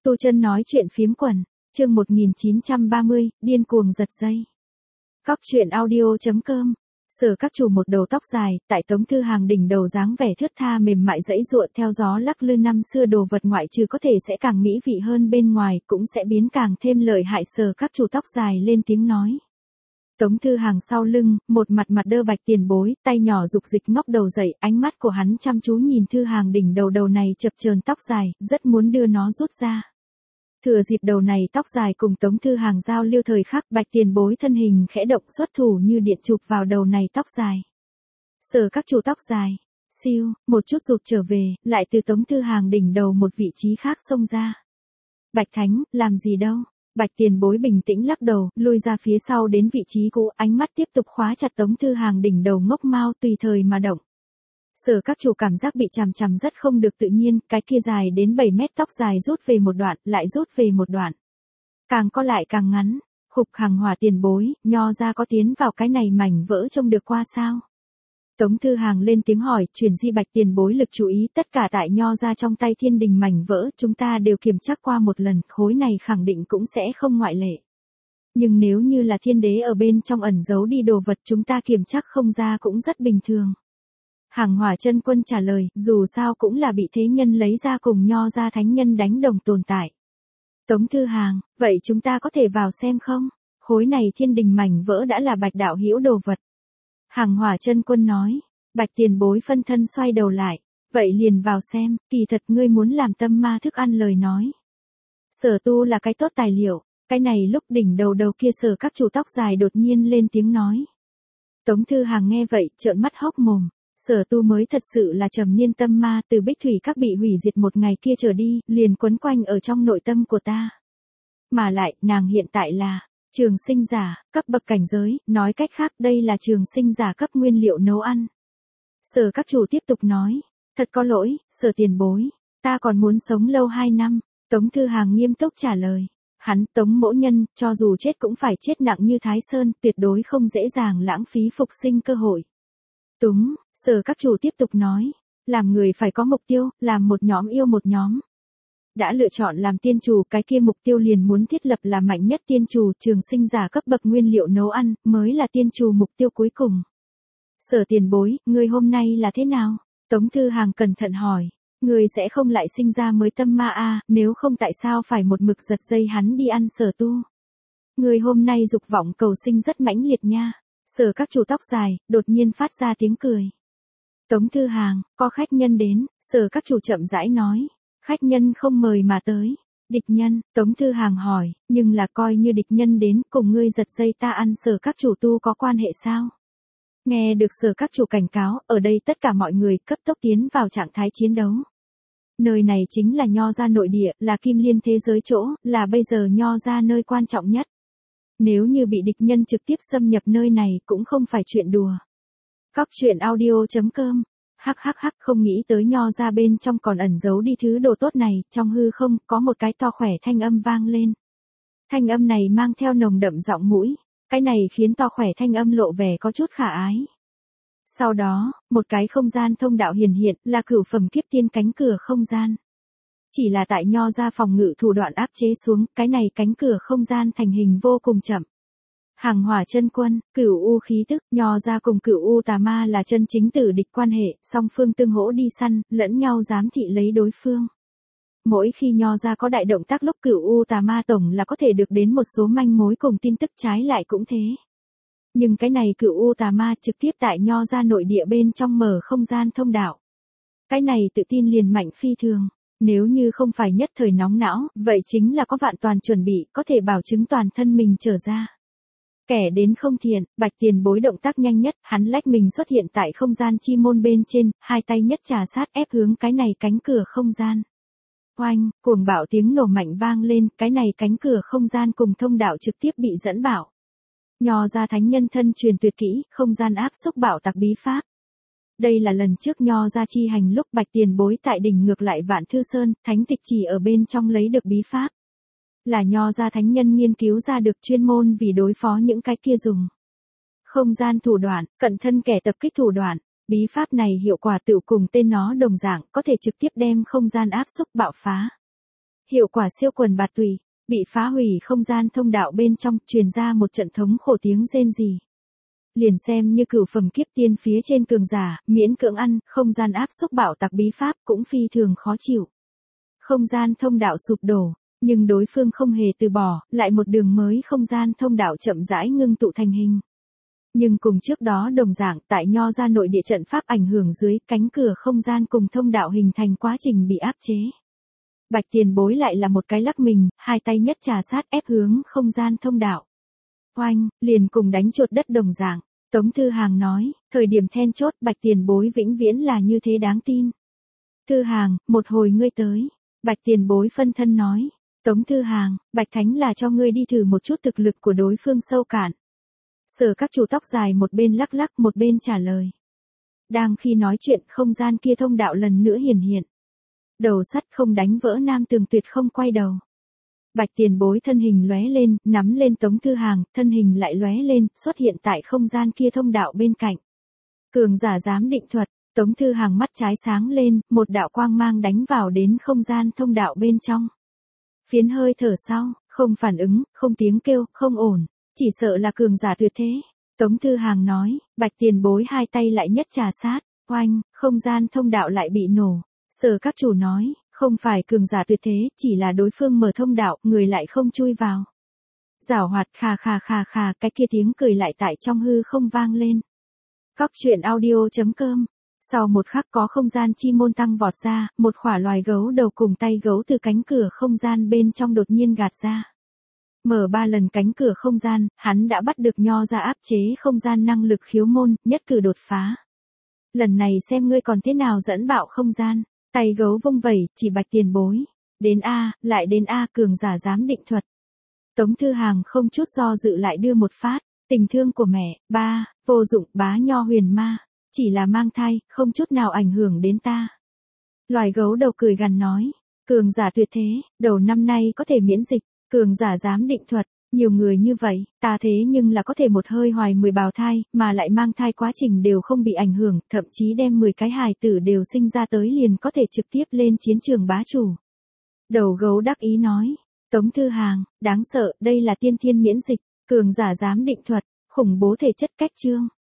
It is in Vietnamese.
Tu Chân nói chuyện phiếm quần, chương 1930, điên cuồng giật dây. Cóc truyện audio.com. Sở Các Chủ một đầu tóc dài, tại Tống Thư Hàng đỉnh đầu dáng vẻ thướt tha mềm mại dãy dụa theo gió lắc lư năm xưa đồ vật ngoại trừ có thể sẽ càng mỹ vị hơn bên ngoài, cũng sẽ biến càng thêm lợi hại. Sở Các Chủ tóc dài lên tiếng nói. Tống Thư Hàng sau lưng, một mặt đơ Bạch Tiền Bối, tay nhỏ dục dịch ngóc đầu dậy, ánh mắt của hắn chăm chú nhìn Thư Hàng đỉnh đầu này chập chờn tóc dài, rất muốn đưa nó rút ra. Thừa dịp đầu này tóc dài cùng Tống Thư Hàng giao lưu thời khắc, Bạch Tiền Bối thân hình khẽ động xuất thủ như điện chụp vào đầu này tóc dài. Sở Các Chủ tóc dài, siêu, một chút rụt trở về, lại từ Tống Thư Hàng đỉnh đầu một vị trí khác xông ra. Bạch Thánh, làm gì đâu? Bạch Tiền Bối bình tĩnh lắc đầu, lui ra phía sau đến vị trí cũ, ánh mắt tiếp tục khóa chặt Tống Thư Hàng đỉnh đầu ngốc mao tùy thời mà động. Sở Các Chủ cảm giác bị chằm chằm rất không được tự nhiên, cái kia dài đến 7 mét tóc dài rút về một đoạn, lại rút về một đoạn. Càng có lại càng ngắn, khục Hàng Hỏa Tiền Bối, nho ra có tiến vào cái này mảnh vỡ trông được qua sao? Tống Thư Hàng lên tiếng hỏi, chuyển di Bạch Tiền Bối lực chú ý, tất cả tại nho ra trong tay thiên đình mảnh vỡ, chúng ta đều kiểm tra qua một lần, khối này khẳng định cũng sẽ không ngoại lệ. Nhưng nếu như là thiên đế ở bên trong ẩn giấu đi đồ vật chúng ta kiểm tra không ra cũng rất bình thường. Hàng Hỏa Chân Quân trả lời, dù sao cũng là bị thế nhân lấy ra cùng nho ra thánh nhân đánh đồng tồn tại. Tống Thư Hàng, vậy chúng ta có thể vào xem không? Khối này thiên đình mảnh vỡ đã là Bạch đạo hữu đồ vật. Hàng Hỏa Chân Quân nói. Bạch Tiền Bối phân thân xoay đầu lại, vậy liền vào xem, kỳ thật ngươi muốn làm tâm ma thức ăn lời nói. Sở tu là cái tốt tài liệu, cái này lúc đỉnh đầu kia Sở Các Chủ tóc dài đột nhiên lên tiếng nói. Tống Thư Hàng nghe vậy, trợn mắt hốc mồm. Sở tu mới thật sự là trầm niên tâm ma, từ Bích Thủy Các bị hủy diệt một ngày kia trở đi, liền quấn quanh ở trong nội tâm của ta. Mà lại, nàng hiện tại là trường sinh giả, cấp bậc cảnh giới, nói cách khác đây là trường sinh giả cấp nguyên liệu nấu ăn. Sở Các Chủ tiếp tục nói, thật có lỗi, Sở Tiền Bối, ta còn muốn sống lâu 2 năm, Tống Thư Hàng nghiêm túc trả lời. Hắn, Tống mỗ nhân, cho dù chết cũng phải chết nặng như Thái Sơn, tuyệt đối không dễ dàng lãng phí phục sinh cơ hội. Túng, Sở Các Chủ tiếp tục nói, làm người phải có mục tiêu, làm một nhóm yêu một nhóm. Đã lựa chọn làm tiên chủ, cái kia mục tiêu liền muốn thiết lập là mạnh nhất tiên chủ, trường sinh giả cấp bậc nguyên liệu nấu ăn, mới là tiên chủ mục tiêu cuối cùng. Sở Tiền Bối, ngươi hôm nay là thế nào? Tống Thư Hàng cẩn thận hỏi, ngươi sẽ không lại sinh ra mới tâm ma à, nếu không tại sao phải một mực giật dây hắn đi ăn Sở tu? Ngươi hôm nay dục vọng cầu sinh rất mãnh liệt nha. Sở Các Chủ tóc dài, đột nhiên phát ra tiếng cười. Tống Thư Hàng, có khách nhân đến, Sở Các Chủ chậm rãi nói. Khách nhân không mời mà tới. Địch nhân, Tống Thư Hàng hỏi, nhưng là coi như địch nhân đến, cùng ngươi giật dây ta ăn Sở Các Chủ tu có quan hệ sao? Nghe được Sở Các Chủ cảnh cáo, ở đây tất cả mọi người cấp tốc tiến vào trạng thái chiến đấu. Nơi này chính là nho ra nội địa, là kim liên thế giới chỗ, là bây giờ nho ra nơi quan trọng nhất. Nếu như bị địch nhân trực tiếp xâm nhập nơi này cũng không phải chuyện đùa. Cóc truyện audio.com. Hắc không nghĩ tới nho ra bên trong còn ẩn giấu đi thứ đồ tốt này, trong hư không có một cái to khỏe thanh âm vang lên. Thanh âm này mang theo nồng đậm giọng mũi, cái này khiến to khỏe thanh âm lộ vẻ có chút khả ái. Sau đó, một cái không gian thông đạo hiển hiện là cửu phẩm kiếp tiên cánh cửa không gian. Chỉ là tại nho ra phòng ngự thủ đoạn áp chế xuống, cái này cánh cửa không gian thành hình vô cùng chậm. Hàng Hỏa Chân Quân, Cửu U khí tức, nho ra cùng Cửu U tà ma là chân chính tử địch quan hệ, song phương tương hỗ đi săn, lẫn nhau giám thị lấy đối phương. Mỗi khi nho ra có đại động tác lúc Cửu U tà ma tổng là có thể được đến một số manh mối cùng tin tức, trái lại cũng thế. Nhưng cái này Cửu U tà ma trực tiếp tại nho ra nội địa bên trong mở không gian thông đạo. Cái này tự tin liền mạnh phi thường. Nếu như không phải nhất thời nóng não, vậy chính là có vạn toàn chuẩn bị, có thể bảo chứng toàn thân mình trở ra. Kẻ đến không thiện, Bạch Tiền Bối động tác nhanh nhất, hắn lách mình xuất hiện tại không gian chi môn bên trên, hai tay nhất trà sát ép hướng cái này cánh cửa không gian. Oanh, cuồng bạo tiếng nổ mạnh vang lên, cái này cánh cửa không gian cùng thông đạo trực tiếp bị dẫn bảo. Nho ra thánh nhân thân truyền tuyệt kỹ, không gian áp xúc bảo tạc bí pháp. Đây là lần trước nho ra chi hành lúc Bạch Tiền Bối tại đỉnh ngược lại Vạn Thư Sơn, thánh tịch chỉ ở bên trong lấy được bí pháp. Là nho ra thánh nhân nghiên cứu ra được chuyên môn vì đối phó những cái kia dùng. Không gian thủ đoạn, cận thân kẻ tập kích thủ đoạn, bí pháp này hiệu quả tựu cùng tên nó đồng dạng, có thể trực tiếp đem không gian áp xúc bạo phá. hiệu quả siêu quần bạt tùy, bị phá hủy không gian thông đạo bên trong, truyền ra một trận thống khổ tiếng rên rỉ. Liền xem như cửu phẩm kiếp tiên phía trên cường giả, miễn cưỡng ăn, không gian áp xúc bạo tạc bí pháp cũng phi thường khó chịu. Không gian thông đạo sụp đổ, nhưng đối phương không hề từ bỏ, lại một đường mới không gian thông đạo chậm rãi ngưng tụ thành hình. Nhưng cùng trước đó đồng dạng, tại Nho ra nội địa trận pháp ảnh hưởng dưới, cánh cửa không gian cùng thông đạo hình thành quá trình bị áp chế. Bạch Tiền Bối lại là một cái lắc mình, hai tay nhất trà sát ép hướng không gian thông đạo. Oanh, liền cùng đánh chuột đất đồng dạng. Tống Thư Hàng nói, thời điểm then chốt Bạch Tiền Bối vĩnh viễn là như thế đáng tin. Thư Hàng, một hồi ngươi tới. Bạch Tiền Bối phân thân nói. Tống Thư Hàng, Bạch Thánh là cho ngươi đi thử một chút thực lực của đối phương sâu cạn. Sở các chủ tóc dài một bên lắc lắc một bên trả lời. Đang khi nói chuyện không gian kia thông đạo lần nữa hiển hiện. Đầu sắt không đánh vỡ nam tường tuyệt không quay đầu. Bạch Tiền Bối thân hình lóe lên, nắm lên Tống Thư Hàng, thân hình lại lóe lên, xuất hiện tại không gian kia thông đạo bên cạnh. Cường giả giám định thuật, Tống Thư Hàng mắt trái sáng lên, một đạo quang mang đánh vào đến không gian thông đạo bên trong. Phiến hơi thở sau, không phản ứng, không tiếng kêu, không ổn, chỉ sợ là cường giả tuyệt thế. Tống Thư Hàng nói, Bạch Tiền Bối hai tay lại nhất trà sát, oanh, không gian thông đạo lại bị nổ. Sở các chủ nói, không phải cường giả tuyệt thế, chỉ là đối phương mở thông đạo, người lại không chui vào. Giảo hoạt khà khà, cái kia tiếng cười lại tại trong hư không vang lên. Cóc truyện audio.com. Sau một khắc có không gian chi môn tăng vọt ra, một khỏa loài gấu đầu cùng tay gấu từ cánh cửa không gian bên trong đột nhiên gạt ra. Mở 3 lần cánh cửa không gian, hắn đã bắt được Nho ra áp chế không gian năng lực khiếu môn, nhất cử đột phá. Lần này xem ngươi còn thế nào dẫn bạo không gian. Tay gấu vung vẩy, chỉ Bạch Tiền Bối. Đến A, lại đến A, cường giả giám định thuật. Tống Thư Hàng không chút do dự lại đưa một phát. Tình thương của mẹ, ba, vô dụng, bá Nho huyền ma. Chỉ là mang thai, không chút nào ảnh hưởng đến ta. Loài gấu đầu cười gằn nói. Cường giả tuyệt thế, đầu năm nay có thể miễn dịch. Cường giả giám định thuật. Nhiều người như vậy, ta thế nhưng là có thể một hơi hoài 10 bào thai, mà lại mang thai quá trình đều không bị ảnh hưởng, thậm chí đem 10 cái hài tử đều sinh ra tới liền có thể trực tiếp lên chiến trường bá chủ. Đầu gấu đắc ý nói, Tống Thư Hàng, đáng sợ, đây là tiên thiên miễn dịch, cường giả giám định thuật, khủng bố thể chất cách chương.